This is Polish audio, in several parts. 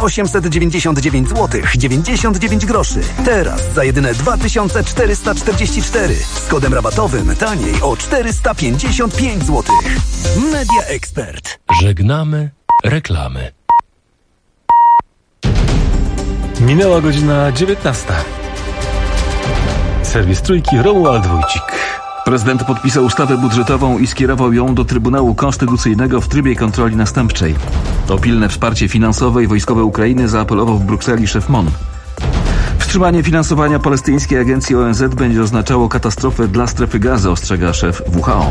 899 zł 99 groszy. Teraz za jedyne 2444. Z kodem rabatowym taniej o 455 zł. Media Expert. Żegnamy reklamy. Minęła godzina 19. Serwis Trójki, Romuald Wójcik. Prezydent podpisał ustawę budżetową i skierował ją do Trybunału Konstytucyjnego w trybie kontroli następczej. O pilne wsparcie finansowe i wojskowe Ukrainy zaapelował w Brukseli szef MON. Wstrzymanie finansowania palestyńskiej agencji ONZ będzie oznaczało katastrofę dla strefy Gazy, ostrzega szef WHO.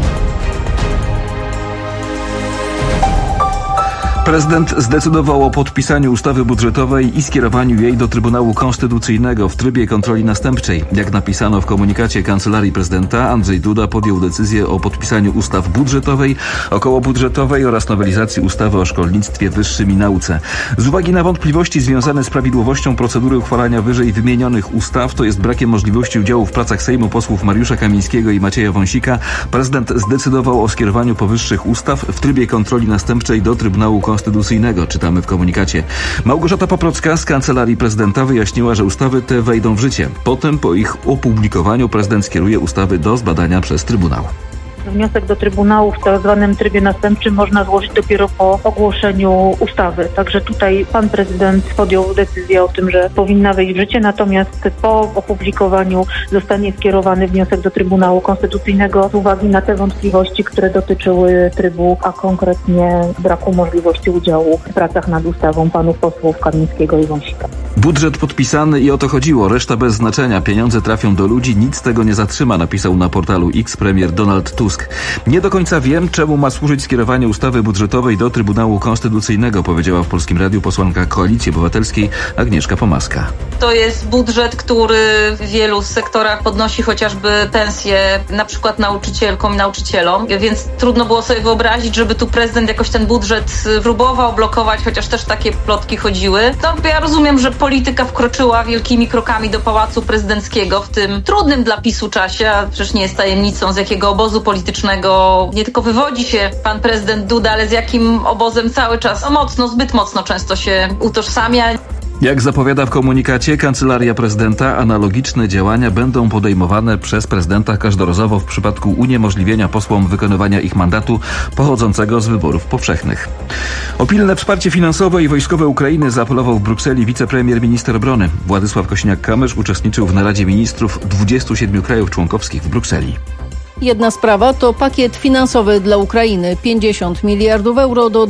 Prezydent zdecydował o podpisaniu ustawy budżetowej i skierowaniu jej do Trybunału Konstytucyjnego w trybie kontroli następczej. Jak napisano w komunikacie Kancelarii Prezydenta, Andrzej Duda podjął decyzję o podpisaniu ustaw budżetowej, okołobudżetowej oraz nowelizacji ustawy o szkolnictwie wyższym i nauce. Z uwagi na wątpliwości związane z prawidłowością procedury uchwalania wyżej wymienionych ustaw, to jest brakiem możliwości udziału w pracach Sejmu posłów Mariusza Kamińskiego i Macieja Wąsika, prezydent zdecydował o skierowaniu powyższych ustaw w trybie kontroli następczej do Trybunału Konstytucyjnego, czytamy w komunikacie. Małgorzata Paprocka z Kancelarii Prezydenta wyjaśniła, że ustawy te wejdą w życie. Potem po ich opublikowaniu prezydent skieruje ustawy do zbadania przez Trybunał. Wniosek do Trybunału w tak zwanym trybie następczym można złożyć dopiero po ogłoszeniu ustawy. Także tutaj pan prezydent podjął decyzję o tym, że powinna wejść w życie, natomiast po opublikowaniu zostanie skierowany wniosek do Trybunału Konstytucyjnego z uwagi na te wątpliwości, które dotyczyły trybu, a konkretnie braku możliwości udziału w pracach nad ustawą panów posłów Kamińskiego i Wąsika. Budżet podpisany i o to chodziło. Reszta bez znaczenia. Pieniądze trafią do ludzi, nic tego nie zatrzyma, napisał na portalu X premier Donald Tusk. Nie do końca wiem, czemu ma służyć skierowanie ustawy budżetowej do Trybunału Konstytucyjnego, powiedziała w Polskim Radiu posłanka Koalicji Obywatelskiej Agnieszka Pomaska. To jest budżet, który w wielu sektorach podnosi chociażby pensje, na przykład nauczycielkom i nauczycielom, więc trudno było sobie wyobrazić, żeby tu prezydent jakoś ten budżet próbował blokować, chociaż też takie plotki chodziły. No, ja rozumiem, że polityka wkroczyła wielkimi krokami do Pałacu Prezydenckiego w tym trudnym dla PiS-u czasie, a przecież nie jest tajemnicą, z jakiego obozu politycznego nie tylko wywodzi się pan prezydent Duda, ale z jakim obozem cały czas zbyt mocno często się utożsamia. Jak zapowiada w komunikacie Kancelaria Prezydenta, analogiczne działania będą podejmowane przez prezydenta każdorazowo w przypadku uniemożliwienia posłom wykonywania ich mandatu pochodzącego z wyborów powszechnych. O pilne wsparcie finansowe i wojskowe Ukrainy zaapelował w Brukseli wicepremier minister obrony. Władysław Kosiniak-Kamysz uczestniczył w naradzie ministrów 27 krajów członkowskich w Brukseli. Jedna sprawa to pakiet finansowy dla Ukrainy, 50 miliardów euro do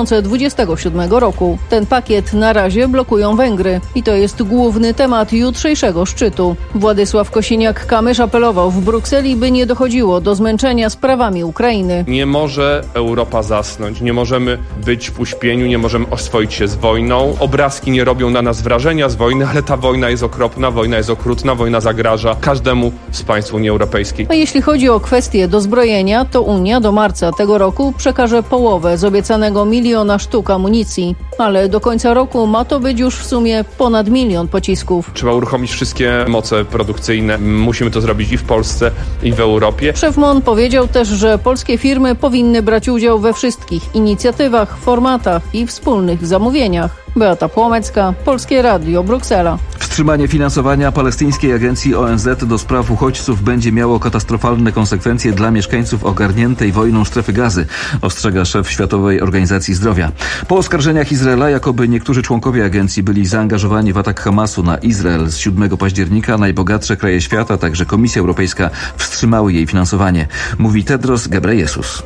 2027 roku. Ten pakiet na razie blokują Węgry i to jest główny temat jutrzejszego szczytu. Władysław Kosiniak-Kamysz apelował w Brukseli, by nie dochodziło do zmęczenia sprawami Ukrainy. Nie może Europa zasnąć, nie możemy być w uśpieniu, nie możemy oswoić się z wojną. Obrazki nie robią na nas wrażenia z wojny, ale ta wojna jest okropna, wojna jest okrutna, wojna zagraża każdemu z państw Unii Europejskiej. A jeśli chodzi o kwestię dozbrojenia, to Unia do marca tego roku przekaże połowę z obiecanego 1 000 000 sztuk amunicji, ale do końca roku ma to być już w sumie ponad 1 000 000 pocisków. Trzeba uruchomić wszystkie moce produkcyjne. Musimy to zrobić i w Polsce, i w Europie. Szef MON powiedział też, że polskie firmy powinny brać udział we wszystkich inicjatywach, formatach i wspólnych zamówieniach. Beata Płomecka, Polskie Radio, Bruksela. Wstrzymanie finansowania palestyńskiej agencji ONZ do spraw uchodźców będzie miało katastrofalne konsekwencje dla mieszkańców ogarniętej wojną strefy Gazy, ostrzega szef Światowej Organizacji Zdrowia. Po oskarżeniach Izraela, jakoby niektórzy członkowie agencji byli zaangażowani w atak Hamasu na Izrael z 7 października, najbogatsze kraje świata, także Komisja Europejska, wstrzymały jej finansowanie, mówi Tedros Ghebreyesus.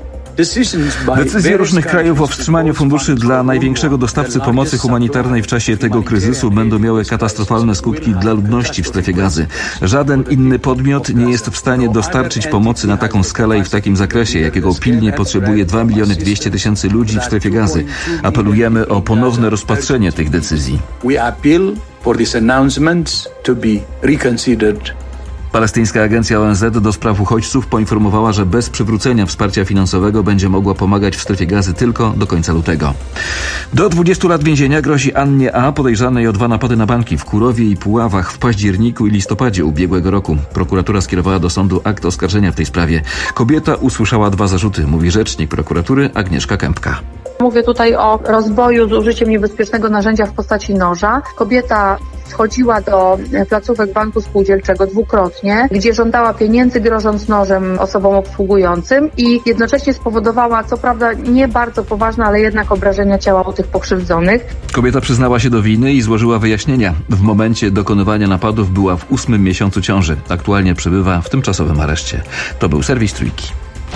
Decyzje różnych krajów o wstrzymaniu funduszy dla największego dostawcy pomocy humanitarnej w czasie tego kryzysu będą miały katastrofalne skutki dla ludności w strefie Gazy. Żaden inny podmiot nie jest w stanie dostarczyć pomocy na taką skalę i w takim zakresie, jakiego pilnie potrzebuje 2 200 000 ludzi w strefie Gazy. Apelujemy o ponowne rozpatrzenie tych decyzji. Palestyńska Agencja ONZ do spraw uchodźców poinformowała, że bez przywrócenia wsparcia finansowego będzie mogła pomagać w strefie Gazy tylko do końca lutego. Do 20 lat więzienia grozi Annie A., podejrzanej o 2 napady na banki w Kurowie i Puławach w październiku i listopadzie ubiegłego roku. Prokuratura skierowała do sądu akt oskarżenia w tej sprawie. Kobieta usłyszała 2 zarzuty, mówi rzecznik prokuratury Agnieszka Kępka. Mówię tutaj o rozboju z użyciem niebezpiecznego narzędzia w postaci noża. Kobieta wchodziła do placówek banku spółdzielczego 2-krotnie, gdzie żądała pieniędzy, grożąc nożem osobom obsługującym i jednocześnie spowodowała, co prawda nie bardzo poważne, ale jednak obrażenia ciała u tych pokrzywdzonych. Kobieta przyznała się do winy i złożyła wyjaśnienia. W momencie dokonywania napadów była w 8. miesiącu ciąży. Aktualnie przebywa w tymczasowym areszcie. To był serwis Trójki.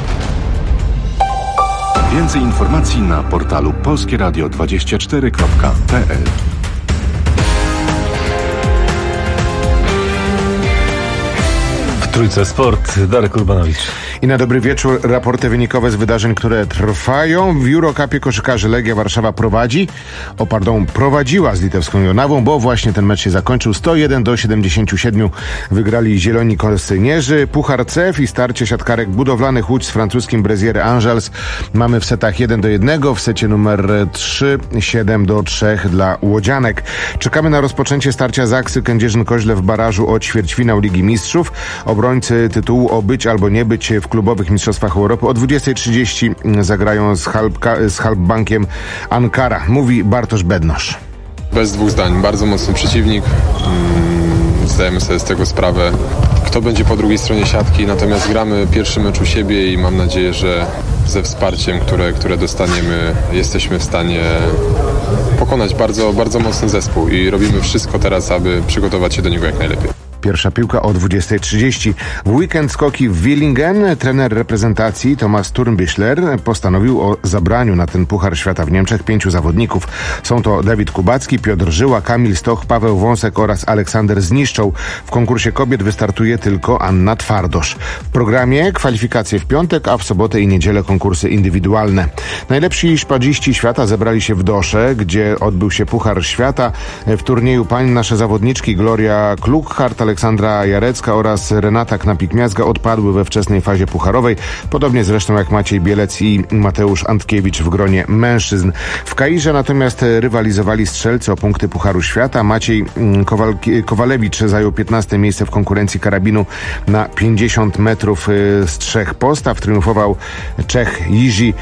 Więcej informacji na portalu polskieradio24.pl. W Trójce Sport Darek Urbanowicz. I na dobry wieczór raporty wynikowe z wydarzeń, które trwają. W Eurocupie koszykarzy Legia Warszawa prowadziła z litewską Jonawą, bo właśnie ten mecz się zakończył 101-77. Wygrali zieloni kosynierzy. Puchar CEF i starcie siatkarek budowlanych Łódź z francuskim Brezier Angels mamy w setach 1-1, w secie numer 3 7-3 dla łodzianek. Czekamy na rozpoczęcie starcia Zaksy Kędzierzyn-Koźle w barażu o ćwierćfinał Ligi Mistrzów. Obrońcy tytułu o być albo nie być w klubowych mistrzostwach Europy o 20:30 zagrają z Halbbankiem Ankara, mówi Bartosz Bednosz. Bez dwóch zdań, bardzo mocny przeciwnik. Zdajemy sobie z tego sprawę, kto będzie po drugiej stronie siatki, natomiast gramy pierwszy mecz u siebie i mam nadzieję, że ze wsparciem, które dostaniemy, jesteśmy w stanie pokonać bardzo, bardzo mocny zespół i robimy wszystko teraz, aby przygotować się do niego jak najlepiej. Pierwsza piłka o 20:30. W weekend skoki w Willingen trener reprezentacji Thomas Thurmbichler postanowił o zabraniu na ten Puchar Świata w Niemczech 5 zawodników. Są to Dawid Kubacki, Piotr Żyła, Kamil Stoch, Paweł Wąsek oraz Aleksander Zniszczał. W konkursie kobiet wystartuje tylko Anna Twardosz. W programie kwalifikacje w piątek, a w sobotę i niedzielę konkursy indywidualne. Najlepsi szpadziści świata zebrali się w Dosze, gdzie odbył się Puchar Świata. W turnieju pań nasze zawodniczki Gloria Klughart, Aleksandra Jarecka oraz Renata Knapik-Miazga odpadły we wczesnej fazie pucharowej, podobnie zresztą jak Maciej Bielec i Mateusz Antkiewicz w gronie mężczyzn. W Kairze natomiast rywalizowali strzelcy o punkty Pucharu Świata. Maciej Kowalewicz zajął 15. miejsce w konkurencji karabinu na 50 metrów z 3 postaw. Triumfował Czech Jiří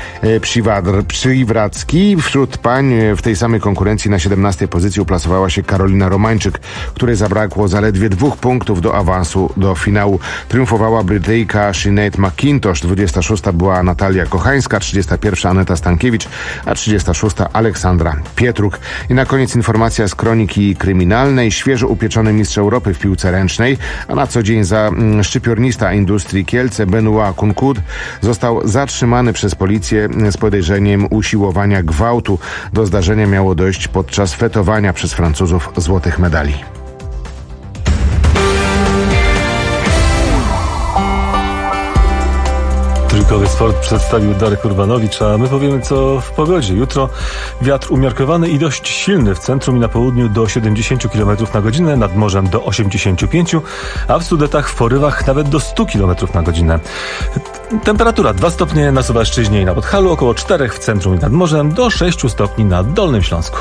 Przywracki. Wśród pań w tej samej konkurencji na 17. pozycji uplasowała się Karolina Romańczyk, której zabrakło zaledwie 2 punktów do awansu do finału. Triumfowała Brytyjka Sinead McIntosh, 26. była Natalia Kochańska, 31. Aneta Stankiewicz, a 36. Aleksandra Pietruk. I na koniec informacja z kroniki kryminalnej. Świeżo upieczony mistrz Europy w piłce ręcznej, a na co dzień za szczypiornista Industrii Kielce Benoit Kunkud został zatrzymany przez policję z podejrzeniem usiłowania gwałtu. Do zdarzenia miało dojść podczas fetowania przez Francuzów złotych medali. Trójkowy Sport przedstawił Darek Urbanowicz, a my powiemy co w pogodzie. Jutro wiatr umiarkowany i dość silny w centrum i na południu do 70 km na godzinę, nad morzem do 85, a w Sudetach w porywach nawet do 100 km na godzinę. Temperatura 2 stopnie na Suwalszczyźnie i na Podhalu, około 4 w centrum i nad morzem, do 6 stopni na Dolnym Śląsku.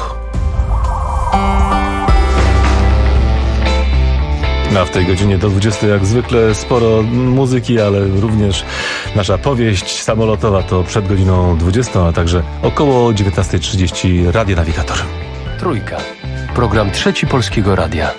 A w tej godzinie do 20 jak zwykle sporo muzyki, ale również nasza powieść samolotowa to przed godziną 20, a także około 19:30 Radio Nawigator. Trójka. Program Trzeci Polskiego Radia.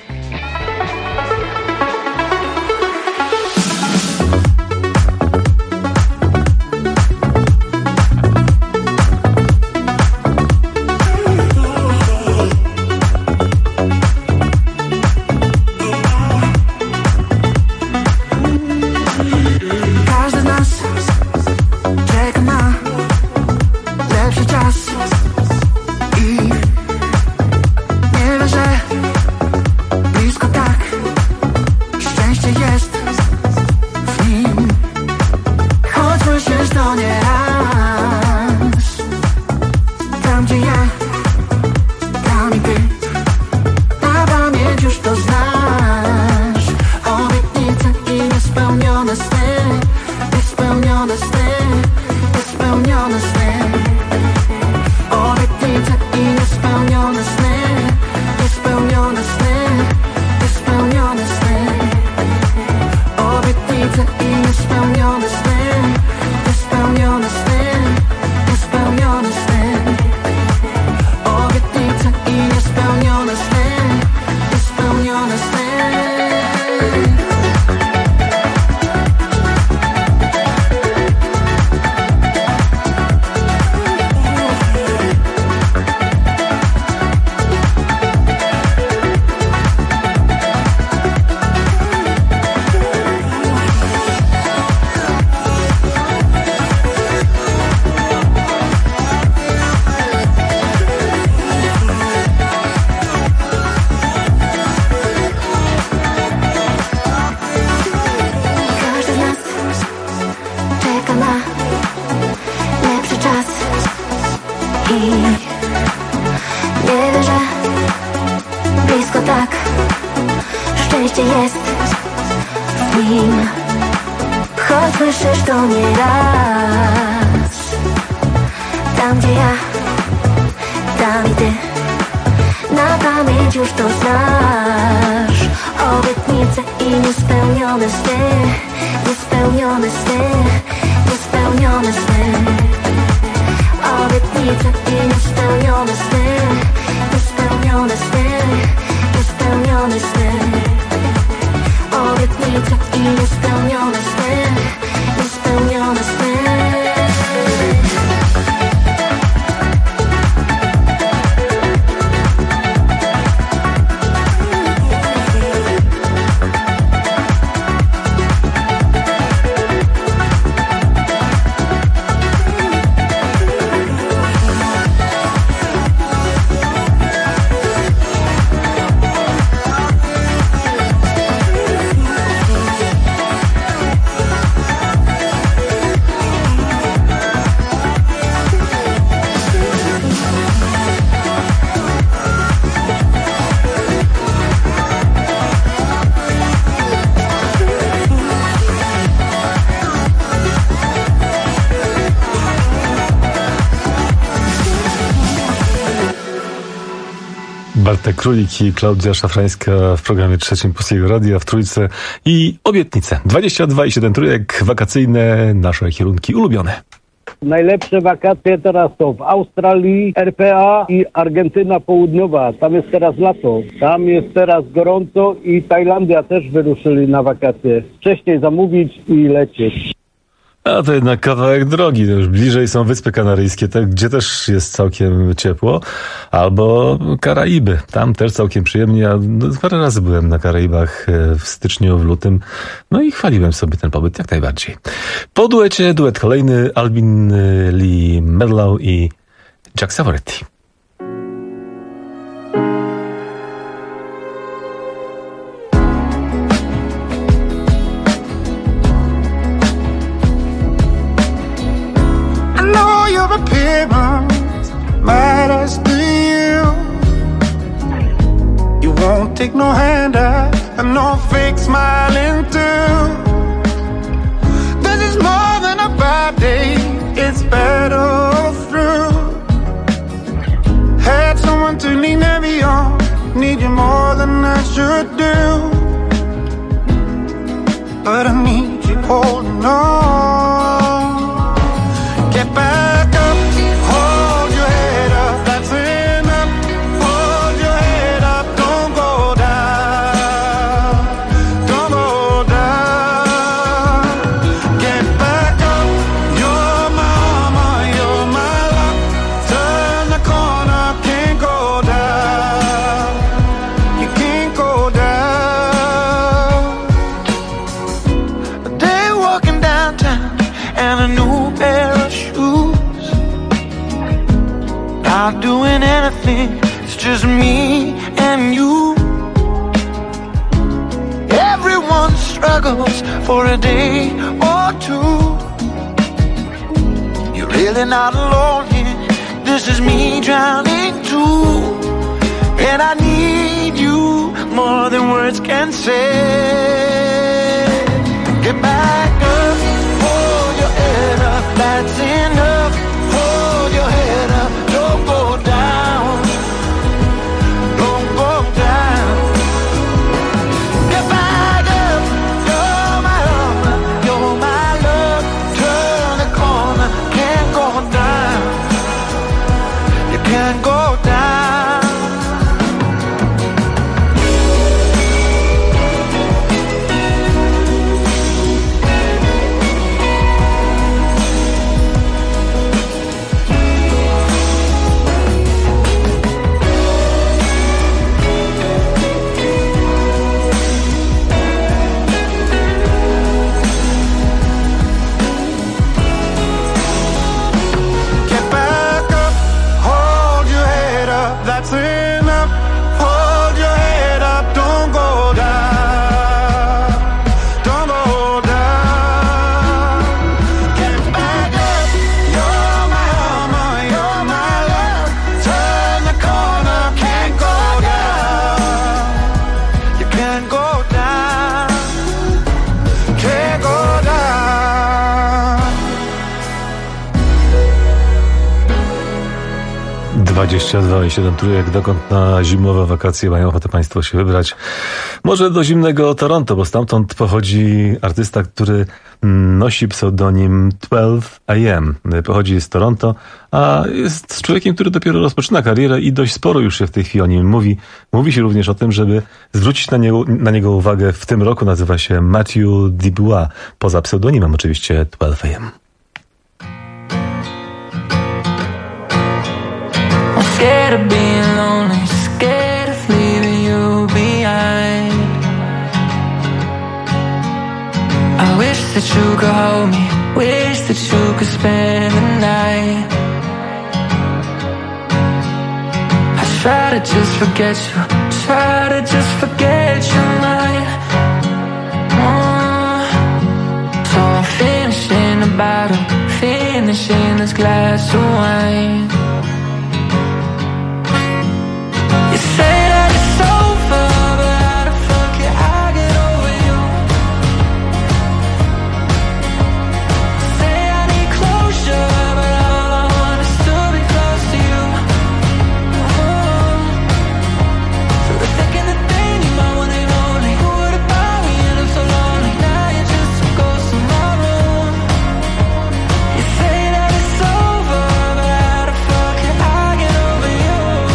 szczęście jest w nim. Choć słyszysz to nieraz. Tam gdzie ja, tam i ty. Na pamięć już to znasz. Obietnice i niespełnione sny. Niespełnione sny. Niespełnione sny. Obietnice i niespełnione sny. Niespełnione sny. Niespełnione sny. Obietnice i niespełnione sny. Niespełnione sny. Bartek Królik i Klaudia Szafrańska w programie trzecim Polskiego Radia w Trójce i obietnice. 22,7 trójek wakacyjne, nasze kierunki ulubione. Najlepsze wakacje teraz są w Australii, RPA i Argentyna Południowa. Tam jest teraz lato, tam jest teraz gorąco i Tajlandia też wyruszyli na wakacje. Wcześniej zamówić i lecieć. A to jednak kawałek drogi, to już bliżej są Wyspy Kanaryjskie, gdzie też jest całkiem ciepło, albo Karaiby, tam też całkiem przyjemnie. Ja parę razy byłem na Karaibach w styczniu, w lutym, no i chwaliłem sobie ten pobyt jak najbardziej. Po duecie, duet kolejny, Alvin Lee Medlow i Jack Savoretti. Appearance matters to you. You won't take no handout and no fake smiling too. This is more than a bad day, it's better through. Had someone to lean heavy on, need you more than I should do. But I need you holding on. Get back up, hold your head up, that's enough. Hold your head up, don't go down, don't go down. Get back up, you're my armor, you're my luck. Turn the corner, can't go down, you can't go down. A day walking downtown and a new pair of shoes. Not doing anything, it's just me and you. Everyone struggles for a day or two. You're really not alone here, this is me drowning too. And I need you more than words can say. Get back up, hold your head up, that's enough. Hold your head up, don't go down, don't go down. Get back up, you're my armor, you're my love. Turn the corner, can't go down, you can't go down. 22 i 7 trójek. Dokąd na zimowe wakacje mają ochotę Państwo się wybrać? Może do zimnego Toronto, bo stamtąd pochodzi artysta, który nosi pseudonim 12 AM. Pochodzi z Toronto, a jest człowiekiem, który dopiero rozpoczyna karierę i dość sporo już się w tej chwili o nim mówi. Mówi się również o tym, żeby zwrócić na niego uwagę. W tym roku nazywa się Matthew Dubois, poza pseudonimem oczywiście 12 AM. Scared of being lonely, scared of leaving you behind. I wish that you could hold me, wish that you could spend the night. I try to just forget you, try to just forget your mind. So I'm finishing the bottle, finishing this glass of wine. Say that it's over, but how the fuck can I get over you? Say I need closure, but all I want is to be close to you. So the second the thing you might want it only. Who would've thought we ended up so lonely? Now you're just a ghost in my room. You say that it's over, but how the fuck can I get over you?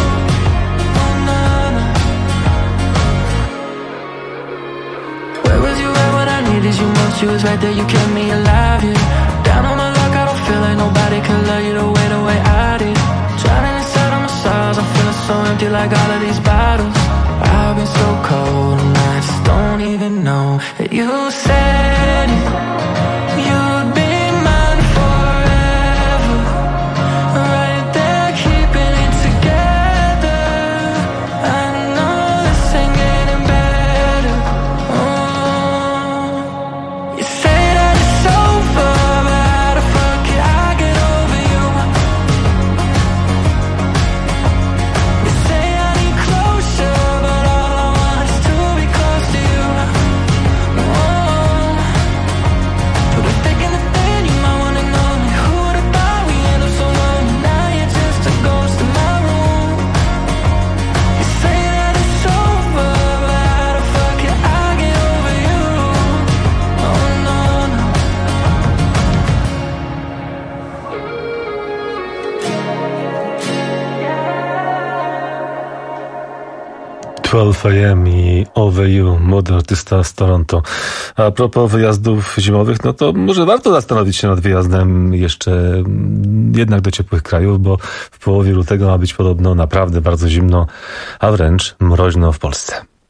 You most, you was right there, you kept me alive, yeah. Down on my luck, I don't feel like nobody could love you the way I did. Drowning inside of my sorrows, I'm feeling so empty like all of these bottles. I've been so cold and I just don't even know that you said it. You'd be mine forever, right there keeping it together. I know this ain't getting better. You say that it's over, but how the fuck can I get over you? You say I need closure, but all I want is to be close to you. But I'm thinking the thing you might wanna know me. Who would've thought we end up so lonely? Now you're just a ghost in my room. You say that it's over, but how the fuck can I get over you? Oh no, no. 12 AM i Over You, młody artysta z Toronto. A propos wyjazdów zimowych, no to może warto zastanowić się nad wyjazdem jeszcze jednak do ciepłych krajów, bo w połowie lutego ma być podobno naprawdę bardzo zimno, a wręcz mroźno w Polsce.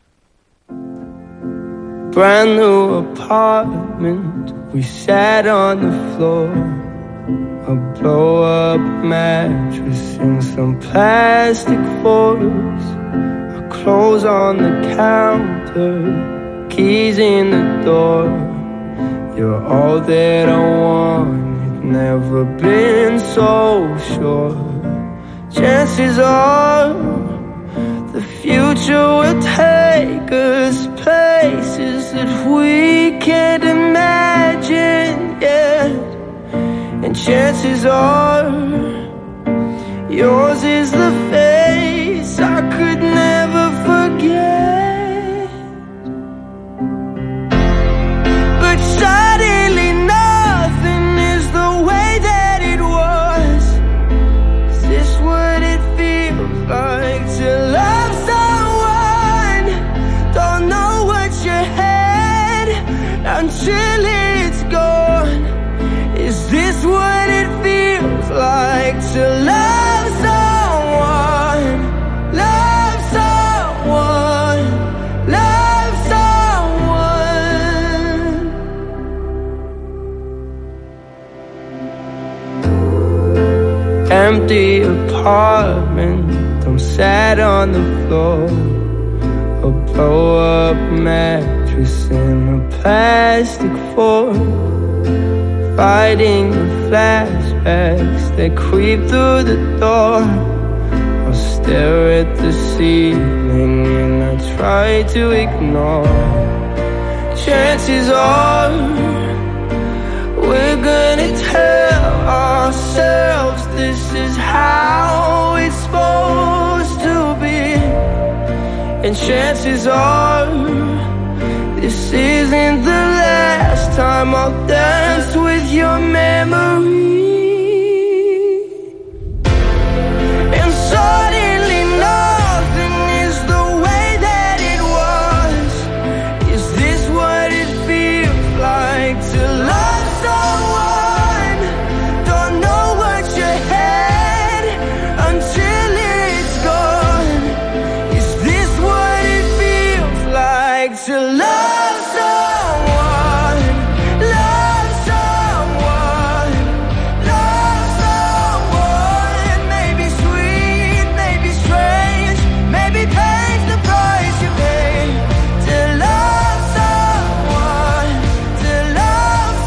Brand new apartment, we sat on the floor. A blow-up mattress and some plastic forks. Our clothes on the counter, keys in the door. You're all that I wanted, never been so sure. Chances are the future will take us places that we can't imagine yet. And chances are yours is the face I could never forget. But suddenly nothing is the way that it was. Is this what it feels like to love someone? Don't know what you had until it's gone. Is this what it feels like to love someone? Love someone, love someone. Empty apartment, I'm sat on the floor. A blow-up mattress and a plastic fork. Fighting the flashbacks that creep through the door. I'll stare at the ceiling and I try to ignore. Chances are we're gonna tell ourselves. This is how it's supposed to be. And chances are this isn't the last time I'll dance with your memory. And suddenly nothing is the way that it was. Is this what it feels like to love someone? Don't know what you had until it's gone. Is this what it feels like to love someone? Love someone. Love someone. Maybe sweet, maybe strange, maybe pain's the price you pay to love someone, to love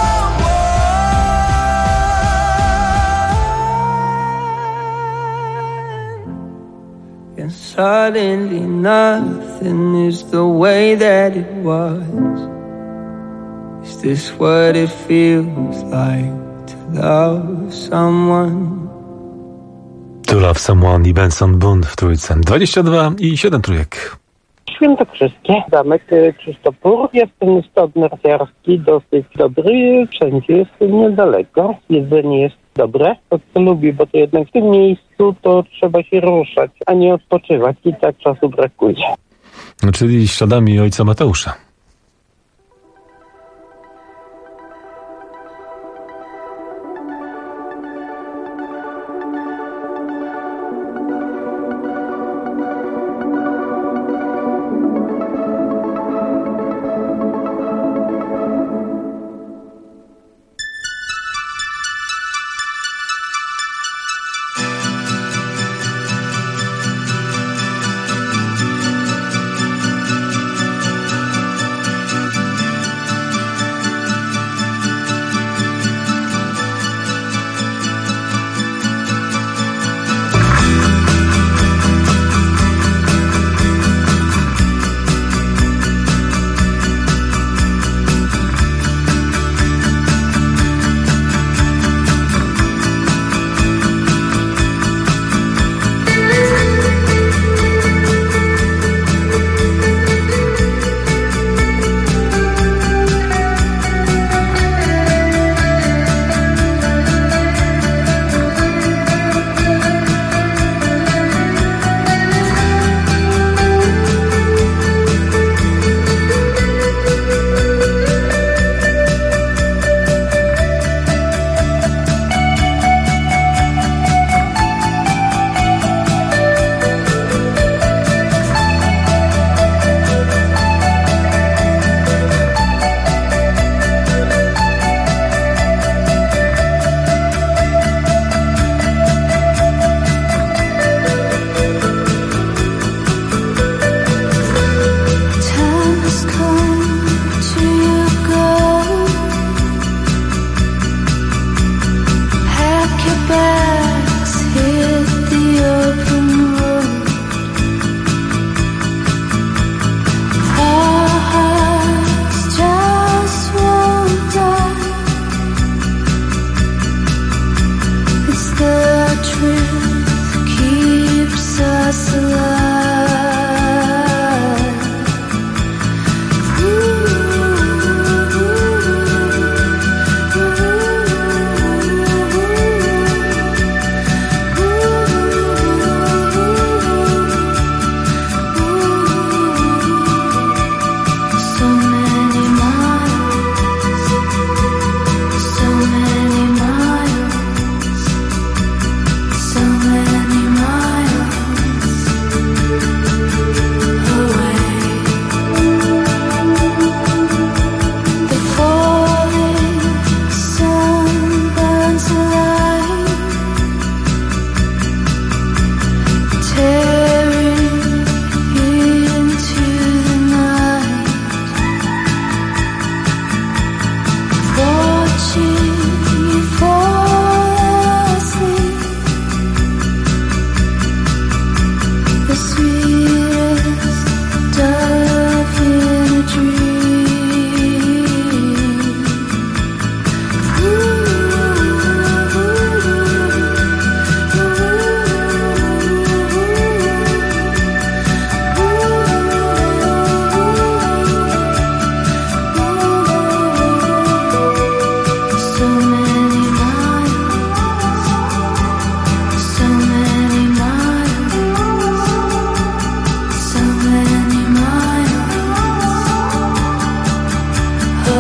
someone. And suddenly nothing is the way that it was. Is this what it feels like to love someone? To Love Someone i Benson Boone w trójce. 22 i 7 trójek. Świętokrzyskie, zamek Krzysztopór. Jest ten stąd narciarski dosyć dobry, wszędzie jest niedaleko. Jedzenie jest dobre, to co lubię, bo to jednak w tym miejscu to trzeba się ruszać, a nie odpoczywać i tak czasu brakuje. Czyli śladami ojca Mateusza.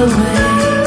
away.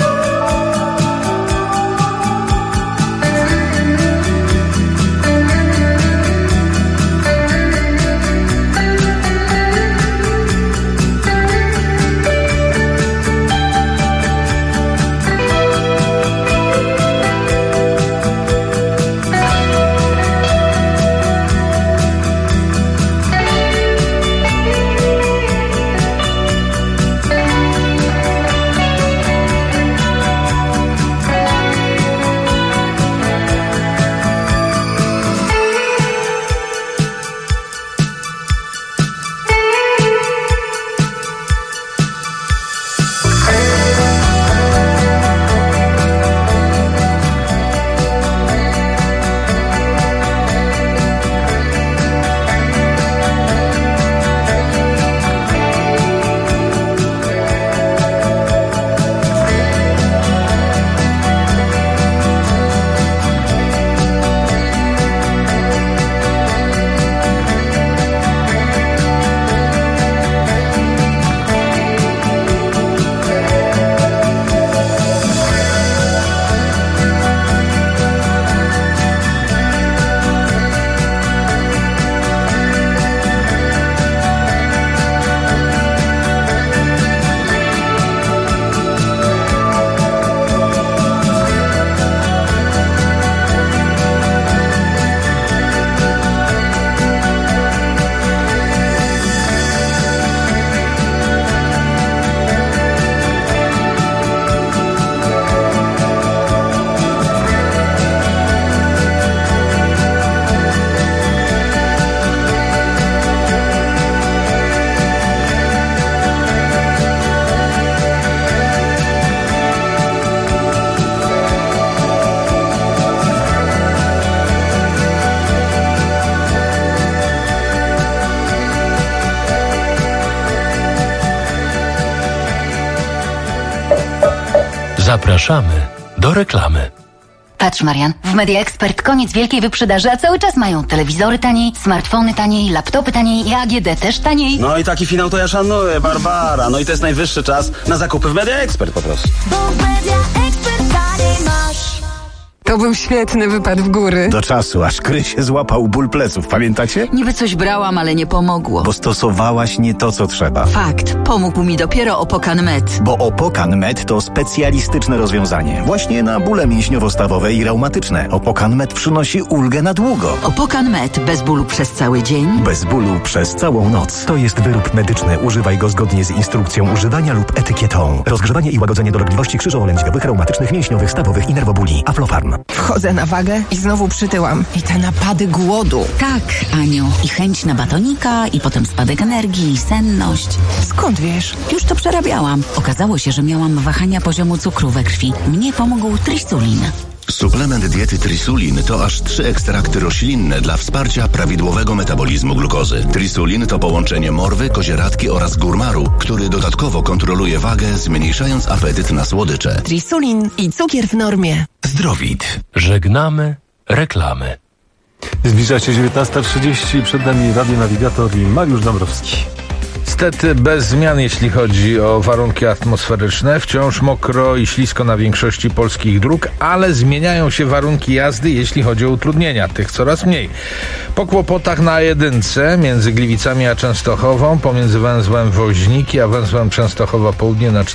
Zapraszamy do reklamy. Patrz, Marian, w Media Expert koniec wielkiej wyprzedaży, a cały czas mają telewizory taniej, smartfony taniej, laptopy taniej i AGD też taniej. No i taki finał to ja szanuję, Barbara. No i to jest najwyższy czas na zakupy w Media Expert po prostu. Bo w Media Expert taniej masz. To był świetny wypad w góry. Do czasu, aż Krysie złapał ból pleców, pamiętacie? Niby coś brałam, ale nie pomogło. Bo stosowałaś nie to, co trzeba. Fakt, pomógł mi dopiero Opokan Med. Bo Opokan Med to specjalistyczne rozwiązanie. Właśnie na bóle mięśniowo-stawowe i reumatyczne. Opokan Med przynosi ulgę na długo. Opokan Med bez bólu przez cały dzień. Bez bólu przez całą noc. To jest wyrób medyczny. Używaj go zgodnie z instrukcją używania lub etykietą. Rozgrzewanie i łagodzenie dolegliwości krzyżowo-lędźwiowych, reumatycznych, mięśniowych, stawowych i nerwobóli. Aflofarm. Wchodzę na wagę i znowu przytyłam. I te napady głodu. Tak, Aniu. I chęć na batonika, i potem spadek energii, i senność. Skąd wiesz? Już to przerabiałam. Okazało się, że miałam wahania poziomu cukru we krwi. Mnie pomógł Trisulin. Suplement diety Trisulin to aż 3 ekstrakty roślinne dla wsparcia prawidłowego metabolizmu glukozy. Trisulin to połączenie morwy, kozieradki oraz górmaru, który dodatkowo kontroluje wagę, zmniejszając apetyt na słodycze. Trisulin i cukier w normie. Zdrowit. Żegnamy reklamy. Zbliża się 19:30, przed nami radionawigator i Mariusz Dąbrowski. Niestety bez zmian, jeśli chodzi o warunki atmosferyczne. Wciąż mokro i ślisko na większości polskich dróg, ale zmieniają się warunki jazdy, jeśli chodzi o utrudnienia. Tych coraz mniej. Po kłopotach na A1 między Gliwicami a Częstochową, pomiędzy węzłem Woźniki a węzłem Częstochowa Południe na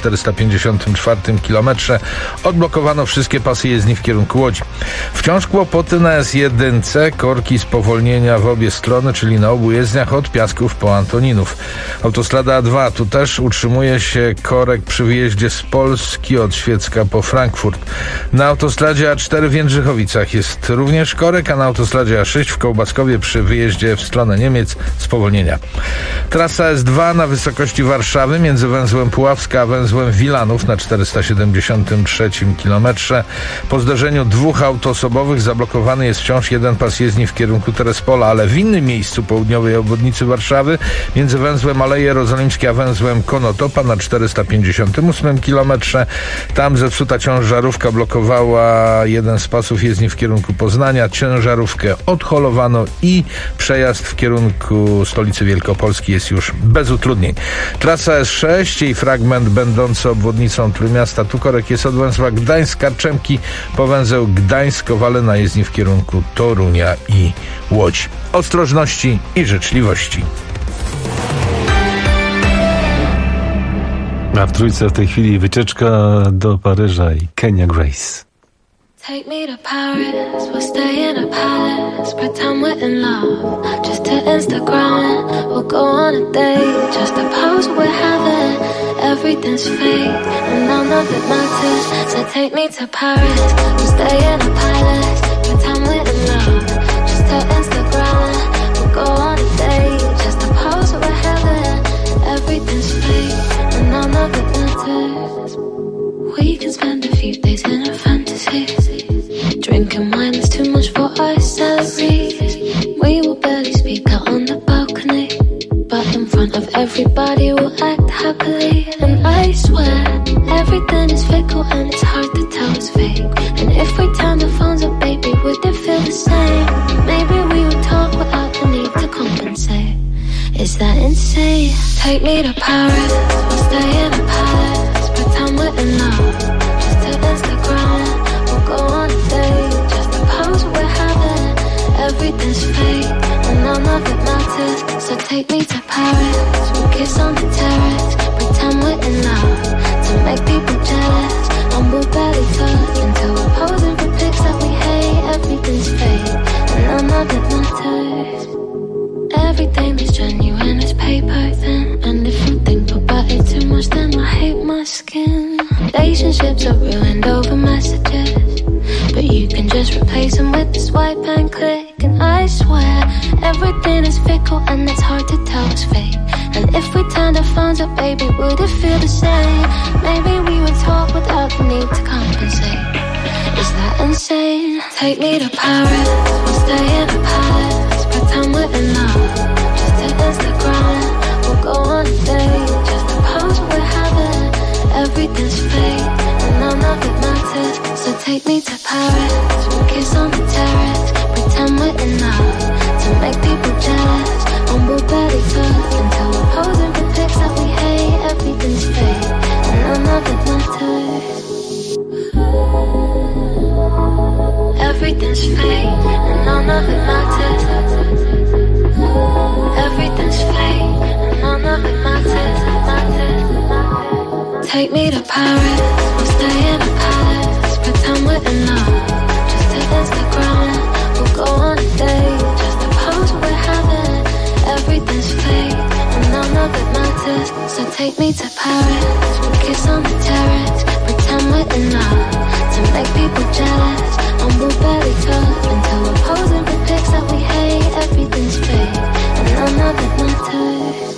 454 kilometrze odblokowano wszystkie pasy jezdni w kierunku Łodzi. Wciąż kłopoty na S1, korki spowolnienia w obie strony, czyli na obu jezdniach od Piasków po Antoninów. Autostrada A2, tu też utrzymuje się korek przy wyjeździe z Polski od Świecka po Frankfurt. Na autostradzie A4 w Jędrzychowicach jest również korek, a na autostradzie A6 w Kołbaskowie przy wyjeździe w stronę Niemiec spowolnienia. Trasa S2 na wysokości Warszawy między węzłem Puławska a węzłem Wilanów na 473 kilometrze. Po zderzeniu dwóch aut osobowych zablokowany jest wciąż jeden pas jezdni w kierunku Terespola, ale w innym miejscu południowej obwodnicy Warszawy między węzłem Aleje Jerozolimskia węzłem Konotopa na 458 km. Tam zepsuta ciężarówka blokowała jeden z pasów jezdni w kierunku Poznania. Ciężarówkę odholowano i przejazd w kierunku stolicy Wielkopolski jest już bez utrudnień. Trasa S6 i fragment będący obwodnicą Trójmiasta. Tu korek jest od węzła Gdańsk-Karczemki po węzeł Gdańsk-Kowale na jezdni w kierunku Torunia i Łodzi. Ostrożności i życzliwości. A w Trójce w tej chwili wycieczka do Paryża i Kenya Grace. Take me to Paris, we'll stay in a palace, pretend we're in love, just to Instagram, we'll go on a date, just to pose we're having, everything's fake, and none of it matters, so take me to Paris, we'll stay in a palace, pretend we're in love, just to Instagram, we'll go on a date, just to pose we're having, everything's fake, and none of it matters, we can spend a few days in a fantasy. Drinking wine is too much for our salaries. We will barely speak out on the balcony, but in front of everybody we'll act happily. And I swear, everything is fickle and it's hard to tell it's fake. And if we turn the phones up, baby, would it feel the same? Maybe we would talk without the need to compensate. Is that insane? Take me to Paris, we'll stay in a palace, pretend we're in love, just to Instagram. Go on a date, just to pose we're having, everything's fake, and none of it matters, so take me to Paris, we'll kiss on the terrace, pretend we're in love, to make people jealous, and we'll barely touch, until we're posing for pics that we hate, everything's fake, and none of it matters, everything is genuine as paper thin, and if you think about it too much then I hate my skin, relationships are ruined over messages, but you can just replace them with a swipe and click. And I swear, everything is fickle and it's hard to tell it's fake. And if we turned our phones up, baby, would it feel the same? Maybe we would talk without the need to compensate. Is that insane? Take me to Paris, we'll stay in a palace, pretend we're in love, just to Instagram, we'll go on a date, just to pose we're having, everything's fake, and none of it matters, so take me to Paris, we'll kiss on the terrace, pretend we're in love, to make people jealous, and we'll barely touch, until we're posing for pics that we hate, everything's fake, and none of it matters, everything's fake, and none of it matters, everything's fake, and none of it matters, take me to Paris, we'll stay in a palace, pretend we're in love, just to Instagram, we'll go on a date, just to pose we're having, everything's fake, and none of it matters, so take me to Paris, we'll kiss on the terrace, pretend we're in love, to make people jealous, and we'll barely touch, until we're posing for pics that we hate, everything's fake, and none of it matters.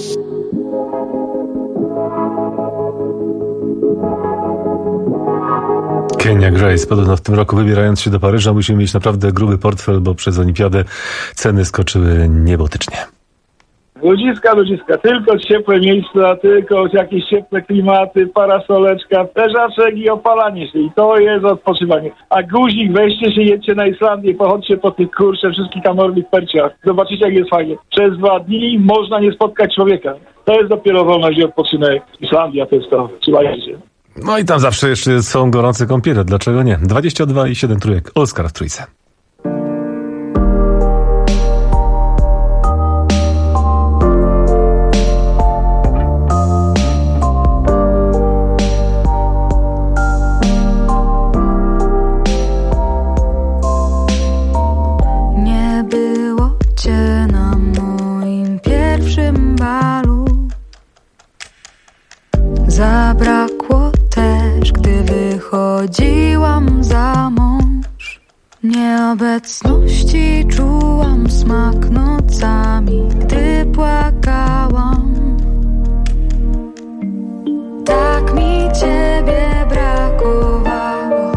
Kenya Grace. Podobno w tym roku, wybierając się do Paryża, musimy mieć naprawdę gruby portfel, bo przez olimpiadę ceny skoczyły niebotycznie. Ludziska, tylko ciepłe miejsca, tylko jakieś ciepłe klimaty, parasoleczka, leżaczek i opalanie się. I to jest odpoczywanie. A guzik, weźcie się, jedźcie na Islandię, pochodźcie po tych wszystkich tam orlich perciach. Zobaczycie, jak jest fajnie. Przez 2 dni można nie spotkać człowieka. To jest dopiero wolność i odpoczynek. Islandia to jest to. Trzymajcie się. No i tam zawsze jeszcze są gorące kąpiele. Dlaczego nie? 22,7 trójek. Oskar w Trójce. Nie było cię na moim pierwszym balu. Zabrakło też, gdy wychodziłam za mąż. Nieobecności czułam smak nocami, gdy płakałam. Tak mi ciebie brakowało.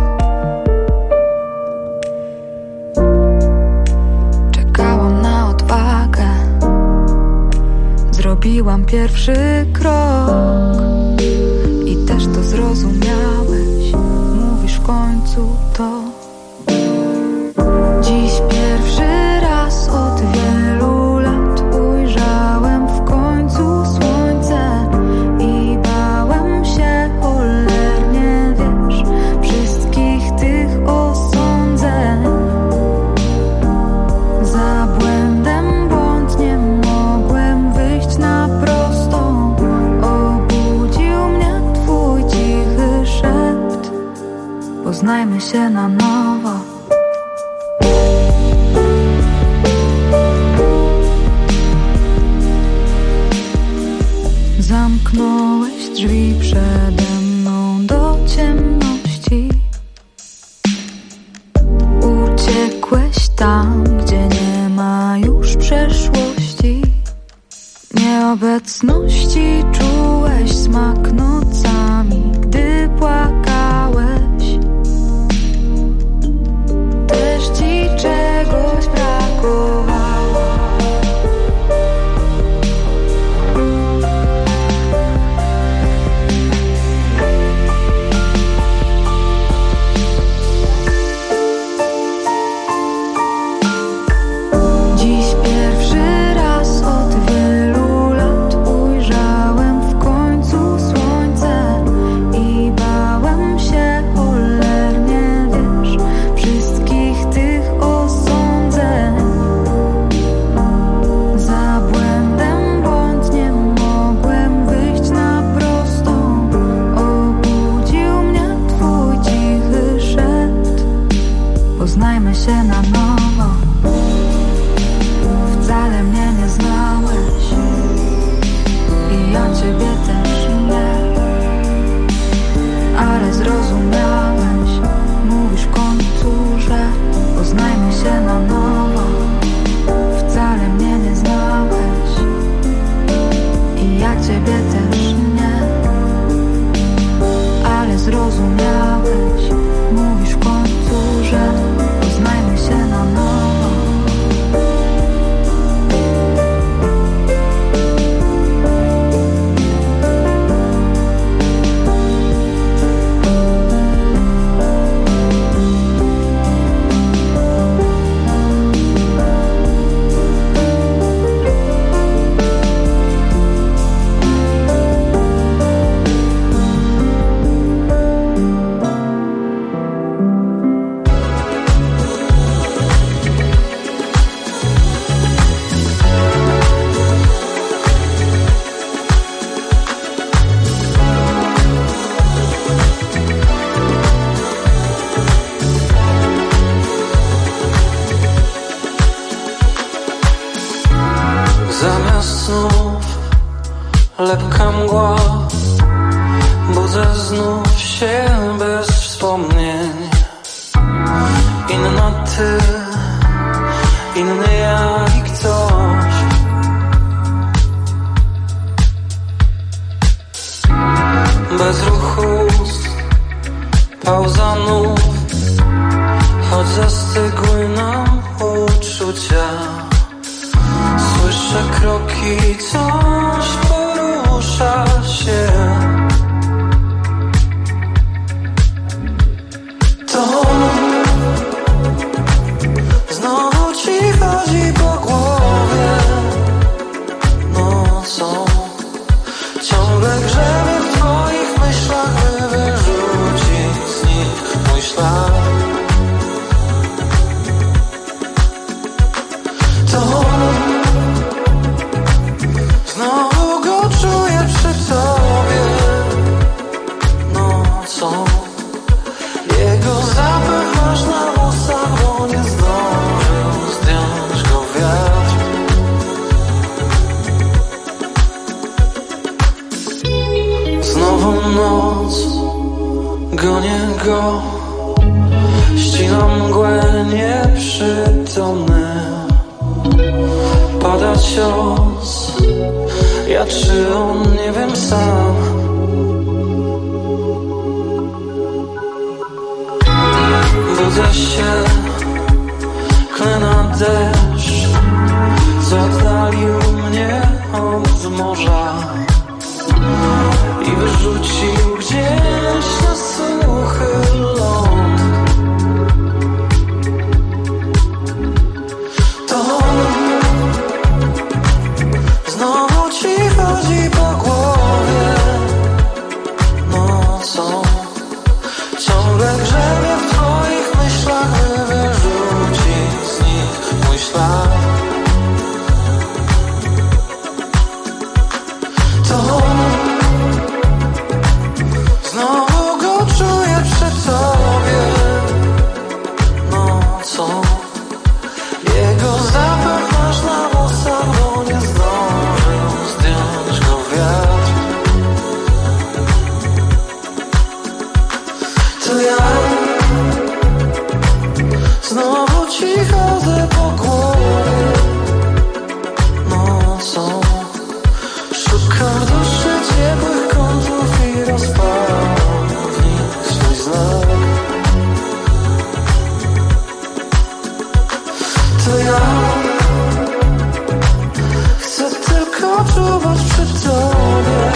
Czekałam na odwagę. Zrobiłam pierwszy pierwszy krok i też to zrozumiałeś. Mówisz w końcu to. Dziś pierwszy raz od wielu lat ujrzałem w końcu słońce i bałem się cholernie, wiesz, wszystkich tych osądzeń. Za błędem błąd, nie mogłem wyjść na prostą. Obudził mnie twój cichy szept. Poznajmy się na nowo. Zamknąłeś drzwi przede mną do ciemności. Uciekłeś tam, gdzie nie ma już przeszłości. Nieobecności czułeś smak nocami, gdy płakałeś. Też ci czegoś brakowało. Poznajmy się na nowo. Wcale mnie nie znałeś i ja ciebie też nie, ale zrozumiałeś. Mówisz w końcu, że poznajmy się na nowo. Wcale mnie nie znałeś i ja ciebie też nie, ale zrozumiałeś. Mówisz w końcu, że poznajmy się na nowo. Zamiast snów lepka mgła, budzę znów się bez wspomnień. Inna ty, inny ja i ktoś. Bez ruchu ust, pauza nów, choć zastygły nam uczucia. Słyszę kroki, coś porusza się. To znowu ci chodzi po głowie nocą. Ciągle grzebie w twoich myślach, by wyrzucić z nich mój ślad. To znowu go czuję przy tobie nocą. Jego zapach masz na włosach, bo nie zdążył zdjąć go wiatr. Znowu noc, gonię go, ścinam mgłę nieprzytomny. Pada cios, ja czy on, nie wiem sam. Budzę się, klę na deszcz, co oddalił mnie od morza. i wyrzucił gdzieś na suchy ląd. To znowu ci chodzi po głowie nocą, ciągle grzebie w twoich myślach, by wyrzucić z nich mój ślad. To znowu go czuję przy tobie nocą. Jego zapach masz na włosach, bo nie zdążył zdjąć go wiatr. To ja znowu ci chodzę po głowie nocą. Szukam w duszy ciepłych kątów i rozpalam w nich swój znak. To ja chcę tylko czuwać przy tobie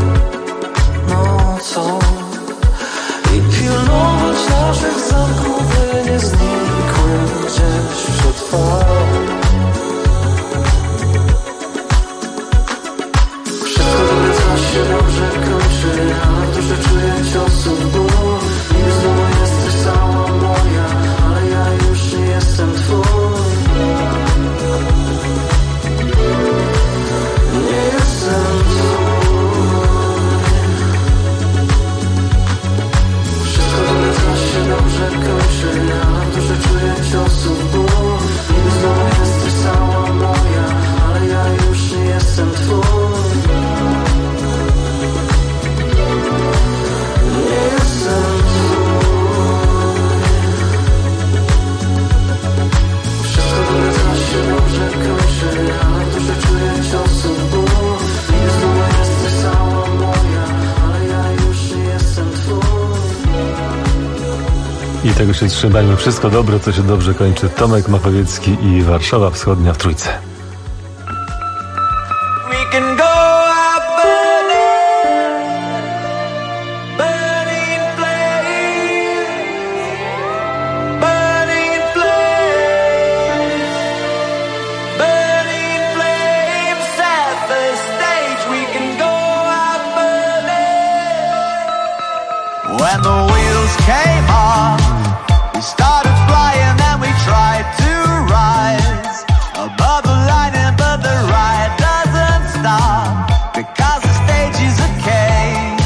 nocą i pilnować naszych zamków, by nie znikły gdzieś przetrwały. Się dobrze kończy, a w duszy czuję ciosów ból. I znowu jesteś cała moja, ale ja już nie jestem twój. Nie jestem twój. Wszystko obieca się dobrze kończy, a w duszy czuję ciosów ból. I znowu jesteś cała moja, ale ja już nie jestem twój. I tego się trzymajmy. Wszystko dobre, co się dobrze kończy. Tomek Machowiecki i Warszawa Wschodnia w Trójce. We can go out burning flames at the stage. We can go out burning. When the wheels came on, we started flying and we tried to rise above the line, but the ride doesn't stop because the stage is a cage.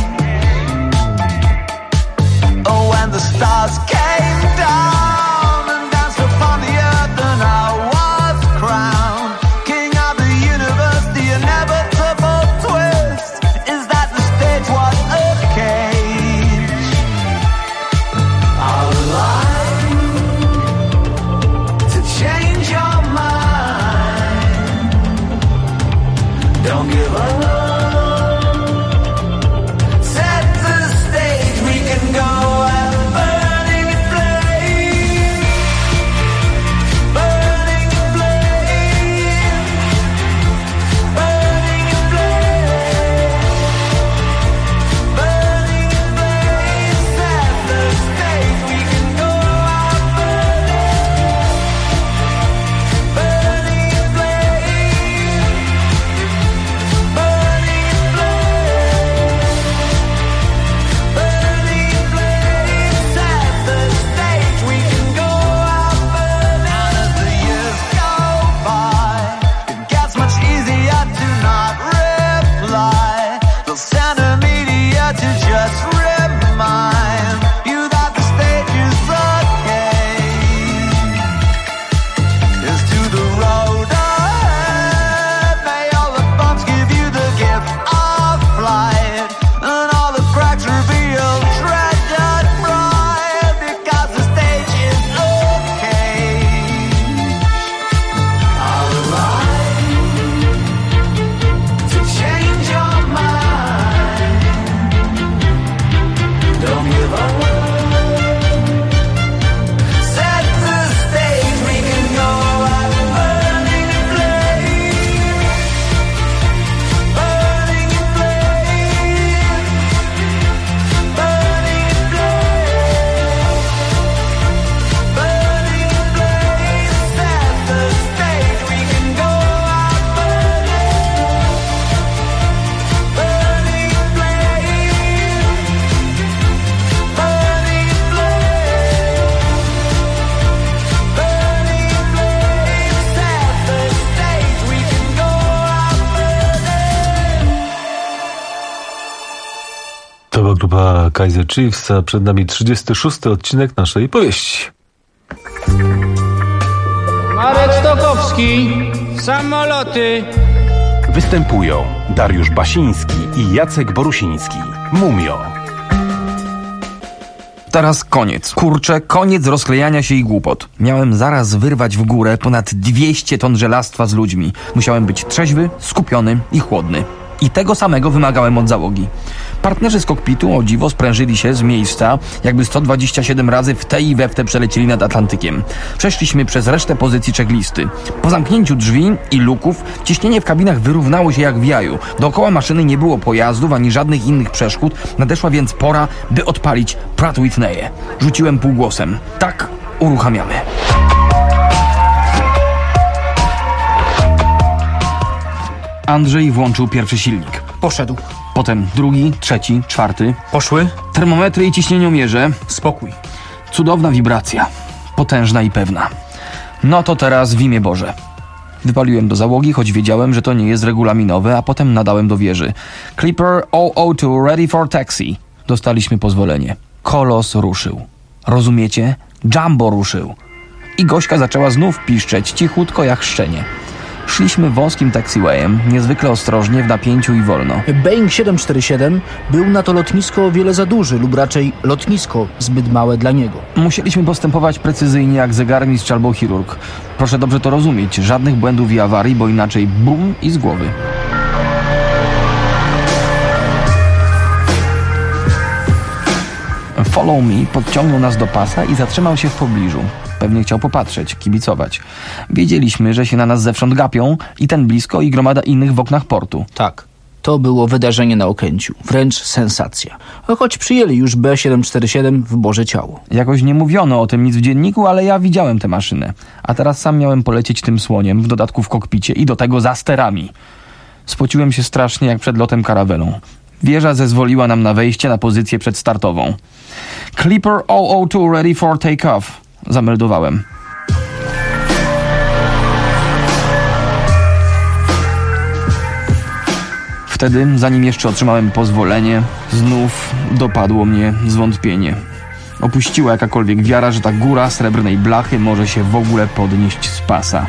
Oh, when the stars came down and danced upon the earth, and I was crowned king of the universe. The inevitable twist is that the stage was a cage. Our life To była grupa Kaiser Chiefs, a przed nami 36. odcinek naszej powieści. Marek Stokowski, samoloty. Występują Dariusz Basiński i Jacek Borusiński. Mumio. Teraz koniec. Kurczę, koniec rozklejania się i głupot. Miałem zaraz wyrwać w górę ponad 200 ton żelastwa z ludźmi. Musiałem być trzeźwy, skupiony i chłodny. I tego samego wymagałem od załogi. Partnerzy z kokpitu, o dziwo, sprężyli się z miejsca, jakby 127 razy w te i we w te przelecieli nad Atlantykiem. Przeszliśmy przez resztę pozycji checklisty. Po zamknięciu drzwi i luków ciśnienie w kabinach wyrównało się jak w jaju. Dookoła maszyny nie było pojazdów ani żadnych innych przeszkód. Nadeszła więc pora, by odpalić Pratt Whitney'e. Rzuciłem półgłosem. Tak, uruchamiamy. Andrzej włączył pierwszy silnik. Poszedł. Potem drugi, trzeci, czwarty. Poszły. Termometry i ciśnieniomierze. Spokój. Cudowna wibracja. Potężna i pewna. No to teraz w imię Boże. Wypaliłem do załogi, choć wiedziałem, że to nie jest regulaminowe, a potem nadałem do wieży. Clipper 002 ready for taxi. Dostaliśmy pozwolenie. Kolos ruszył. Rozumiecie? Jumbo ruszył. I Gośka zaczęła znów piszczeć, cichutko jak szczenie. Szliśmy wąskim taxiwayem, niezwykle ostrożnie, w napięciu i wolno. Boeing 747 był na to lotnisko o wiele za duży, lub raczej lotnisko zbyt małe dla niego. Musieliśmy postępować precyzyjnie jak zegarmistrz albo chirurg. Proszę dobrze to rozumieć, żadnych błędów i awarii, bo inaczej bum i z głowy. Follow Me podciągnął nas do pasa i zatrzymał się w pobliżu. Pewnie chciał popatrzeć, kibicować. Wiedzieliśmy, że się na nas zewsząd gapią i ten blisko i gromada innych w oknach portu. Tak, to było wydarzenie na Okęciu. Wręcz sensacja. Choć przyjęli już B747 w Boże ciało. Jakoś nie mówiono o tym nic w dzienniku, ale ja widziałem tę maszynę. A teraz sam miałem polecieć tym słoniem, w dodatku w kokpicie i do tego za sterami. Spociłem się strasznie jak przed lotem karawelą. Wieża zezwoliła nam na wejście na pozycję przedstartową. Clipper 002 ready for take-off. Zameldowałem. Wtedy, zanim jeszcze otrzymałem pozwolenie, znów dopadło mnie zwątpienie. Opuściła jakakolwiek wiara, że ta góra srebrnej blachy może się w ogóle podnieść z pasa.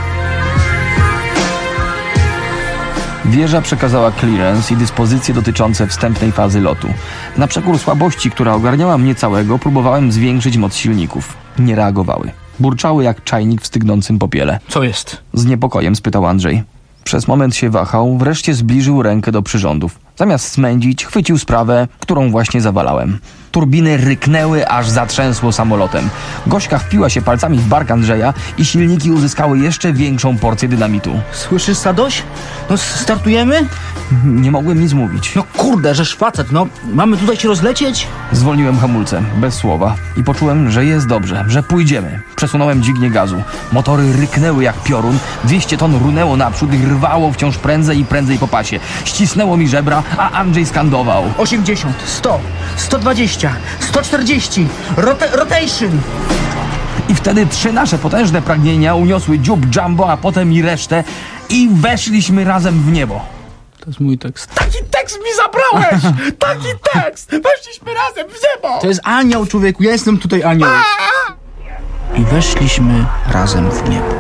Wieża przekazała clearance i dyspozycje dotyczące wstępnej fazy lotu. Na przekór słabości, która ogarniała mnie całego, próbowałem zwiększyć moc silników. Nie reagowały. Burczały jak czajnik w stygnącym popiele. Co jest? Z niepokojem spytał Andrzej. Przez moment się wahał, wreszcie zbliżył rękę do przyrządów. Zamiast smędzić, chwycił sprawę, którą właśnie zawalałem. Turbiny ryknęły, aż zatrzęsło samolotem. Gośka wpiła się palcami w bark Andrzeja i silniki uzyskały jeszcze większą porcję dynamitu. Słyszysz, Sadoś? No startujemy? Nie mogłem nic mówić. No kurde, żeż facet, no. Mamy tutaj się rozlecieć? Zwolniłem hamulce, bez słowa. I poczułem, że jest dobrze, że pójdziemy. Przesunąłem dźwignię gazu. Motory ryknęły jak piorun. 200 ton runęło naprzód i rwało wciąż prędzej i prędzej po pasie. Ścisnęło mi żebra, a Andrzej skandował. 80, 100, 120, 140, rotation! I wtedy 3 nasze potężne pragnienia uniosły dziób Jumbo, a potem i resztę i weszliśmy razem w niebo. To jest mój tekst. Taki tekst mi zabrałeś! Taki tekst! Weszliśmy razem w niebo! To jest anioł, człowieku, ja jestem tutaj anioł. I weszliśmy razem w niebo.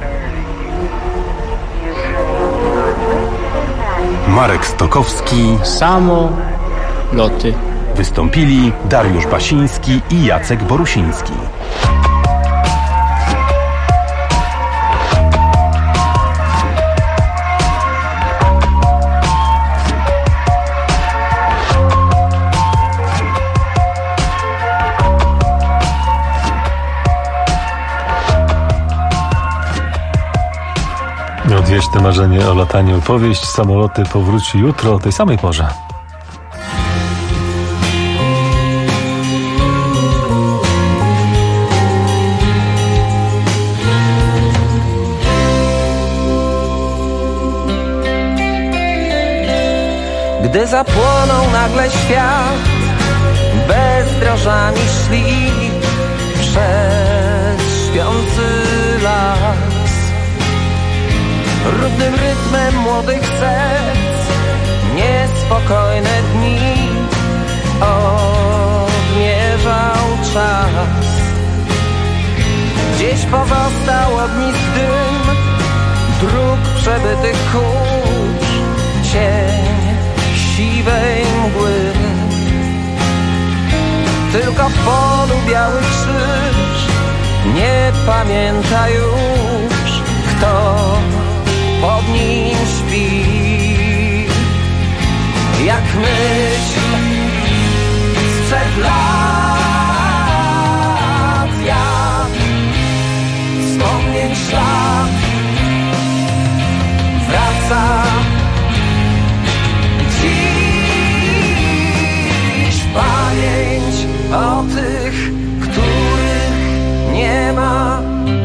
Marek Stokowski. Samoloty. Wystąpili Dariusz Basiński i Jacek Borusiński. Odwieźć te marzenie o lataniu opowieść. Samoloty powróci jutro o tej samej porze. Gdy zapłonął nagle świat, bezdrożami szli przez śpiący las. Równym rytmem młodych serc, niespokojne dni Gdzieś pozostał ognisk dym dróg przebytych kurz, cień siwej mgły. Tylko w polu biały krzyż nie pamięta już, kto pod nim śpi. Jak myśl sprzed lat, jak wspomnień ślad wraca dziś pamięć o tych, których nie ma.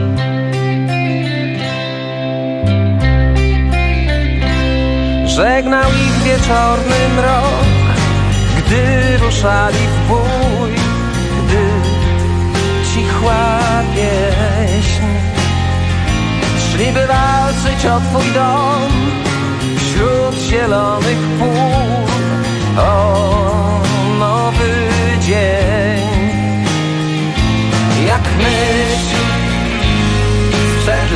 Żegnał ich wieczorny mrok, gdy ruszali w bój, gdy cichła pieśń. Szliby walczyć o twój dom wśród zielonych pól, o nowy dzień. Jak myśl sprzed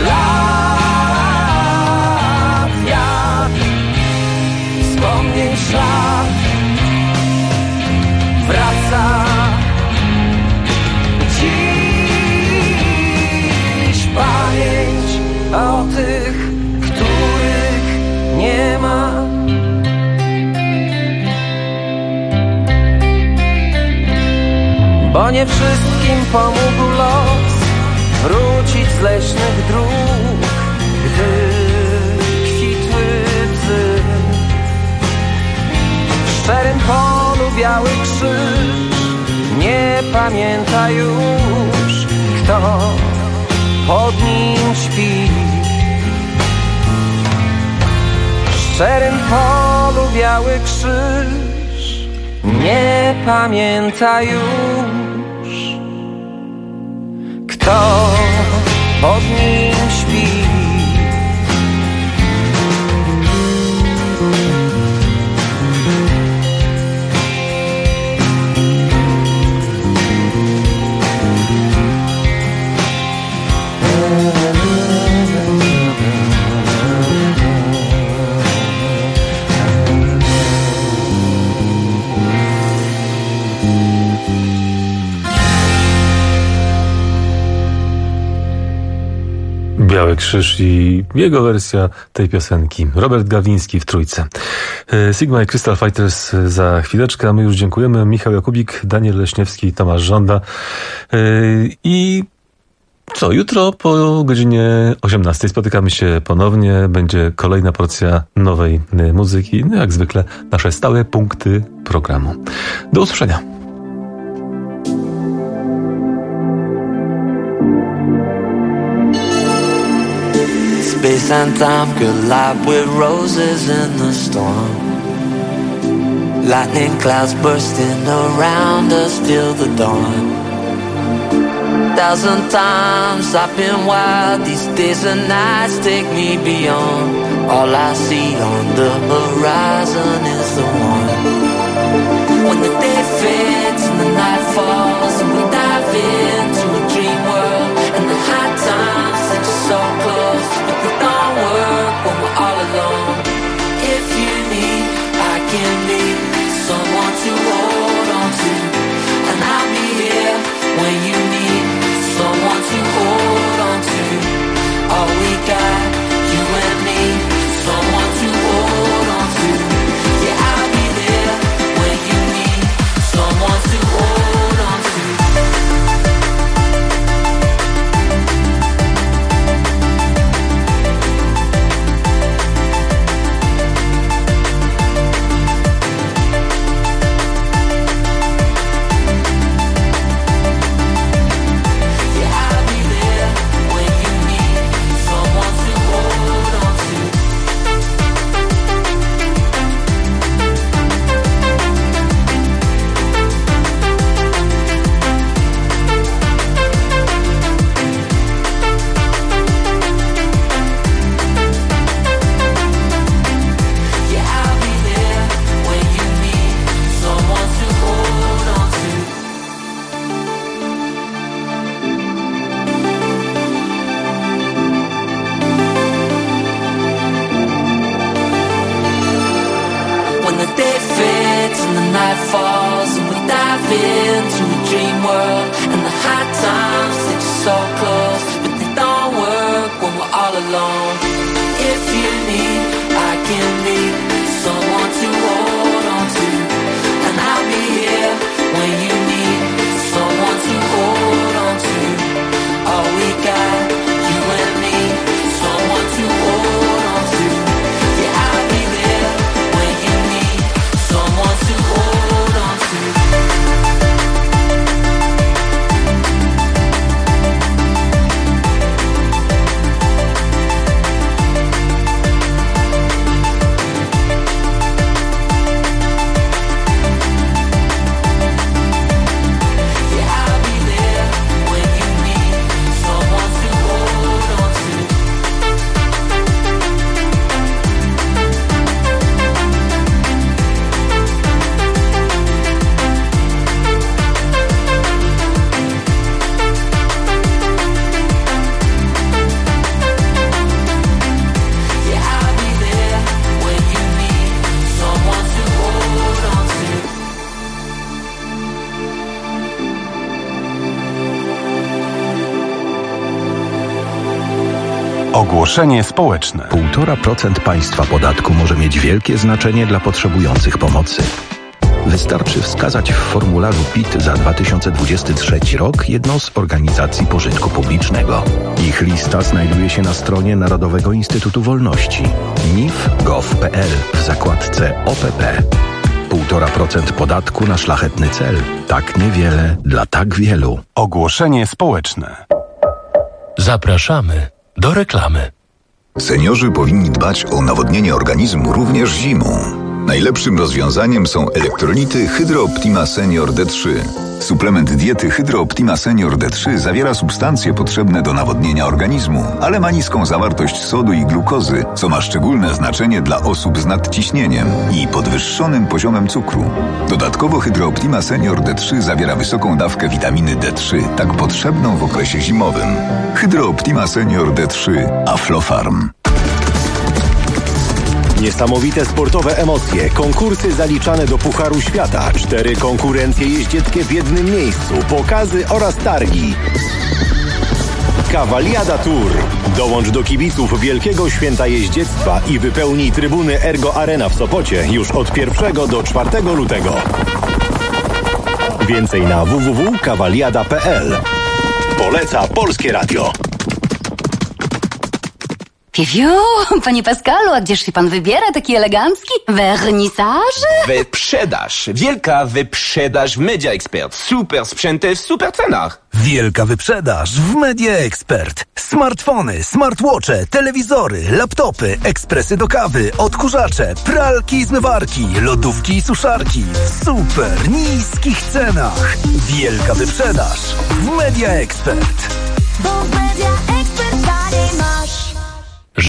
lat, jak wspomnień ślad wraca dziś pamięć o tych, których nie ma. Bo nie wszystkim pomógł los wrócić z leśnych dróg, gdy kwitły bzy. W szczerym polu biały krzyż nie pamięta już, kto pod nim śpi. W szczerym polu biały krzyż nie pamięta już, kto pod nim śpi. Biały Krzyż i jego wersja tej piosenki. Robert Gawliński w trójce. Sigma i Crystal Fighters za chwileczkę, a my już dziękujemy. Michał Jakubik, Daniel Leśniewski, Tomasz Żąda. I co, jutro po godzinie 18 spotykamy się ponownie. Będzie kolejna porcja nowej muzyki. No jak zwykle nasze stałe punkty programu. Do usłyszenia. Space and time collide with roses in the storm. Lightning clouds bursting around us till the dawn. 1,000 times I've been wild, these days and nights take me beyond. All I see on the horizon is the one. When the day fades and the night falls and we dive into a dream world, and the high times seem so close, but they don't work when we're all alone. If you need, I can be someone to hold on to, and I'll be here when you need someone to hold on to. All we got, you and me, someone to hold on to. Yeah, I'll be there when you need someone to hold on to. night falls and we dive into a dream world. And the high times seem so close, but they don't work when we're all alone. If you need, I can be someone to hold on to, and I'll be here when you need someone to hold on to. All we got, you and me, someone to hold on to. Yeah, I'll be there when you need someone to hold on to. Ogłoszenie społeczne. 1,5% państwa podatku może mieć wielkie znaczenie dla potrzebujących pomocy. Wystarczy wskazać w formularzu PIT za 2023 rok jedną z organizacji pożytku publicznego. Ich lista znajduje się na stronie Narodowego Instytutu Wolności nif.gov.pl w zakładce OPP. 1,5% podatku na szlachetny cel. Tak niewiele dla tak wielu. Ogłoszenie społeczne. Zapraszamy do reklamy. Seniorzy powinni dbać o nawodnienie organizmu również zimą. Najlepszym rozwiązaniem są elektrolity Hydro Optima Senior D3. Suplement diety Hydro Optima Senior D3 zawiera substancje potrzebne do nawodnienia organizmu, ale ma niską zawartość sodu i glukozy, co ma szczególne znaczenie dla osób z nadciśnieniem i podwyższonym poziomem cukru. Dodatkowo Hydro Optima Senior D3 zawiera wysoką dawkę witaminy D3, tak potrzebną w okresie zimowym. Hydro Optima Senior D3 Aflofarm. Niesamowite sportowe emocje, konkursy zaliczane do Pucharu Świata, 4 konkurencje jeździeckie w jednym miejscu, pokazy oraz targi. Cavaliada Tour. Dołącz do kibiców Wielkiego Święta Jeździectwa i wypełnij trybuny Ergo Arena w Sopocie już od 1 do 4 lutego. Więcej na www.cavaliada.pl. Poleca Polskie Radio. Piu, panie Pascalu, a gdzież się pan wybiera taki elegancki? Wernisaż? Wyprzedaż. Wielka wyprzedaż w Media Expert. Super sprzęty w super cenach. Wielka wyprzedaż w Media Expert. Smartfony, smartwatche, telewizory, laptopy, ekspresy do kawy, odkurzacze, pralki i zmywarki, lodówki i suszarki w super niskich cenach. Wielka wyprzedaż w Media Expert. Bo w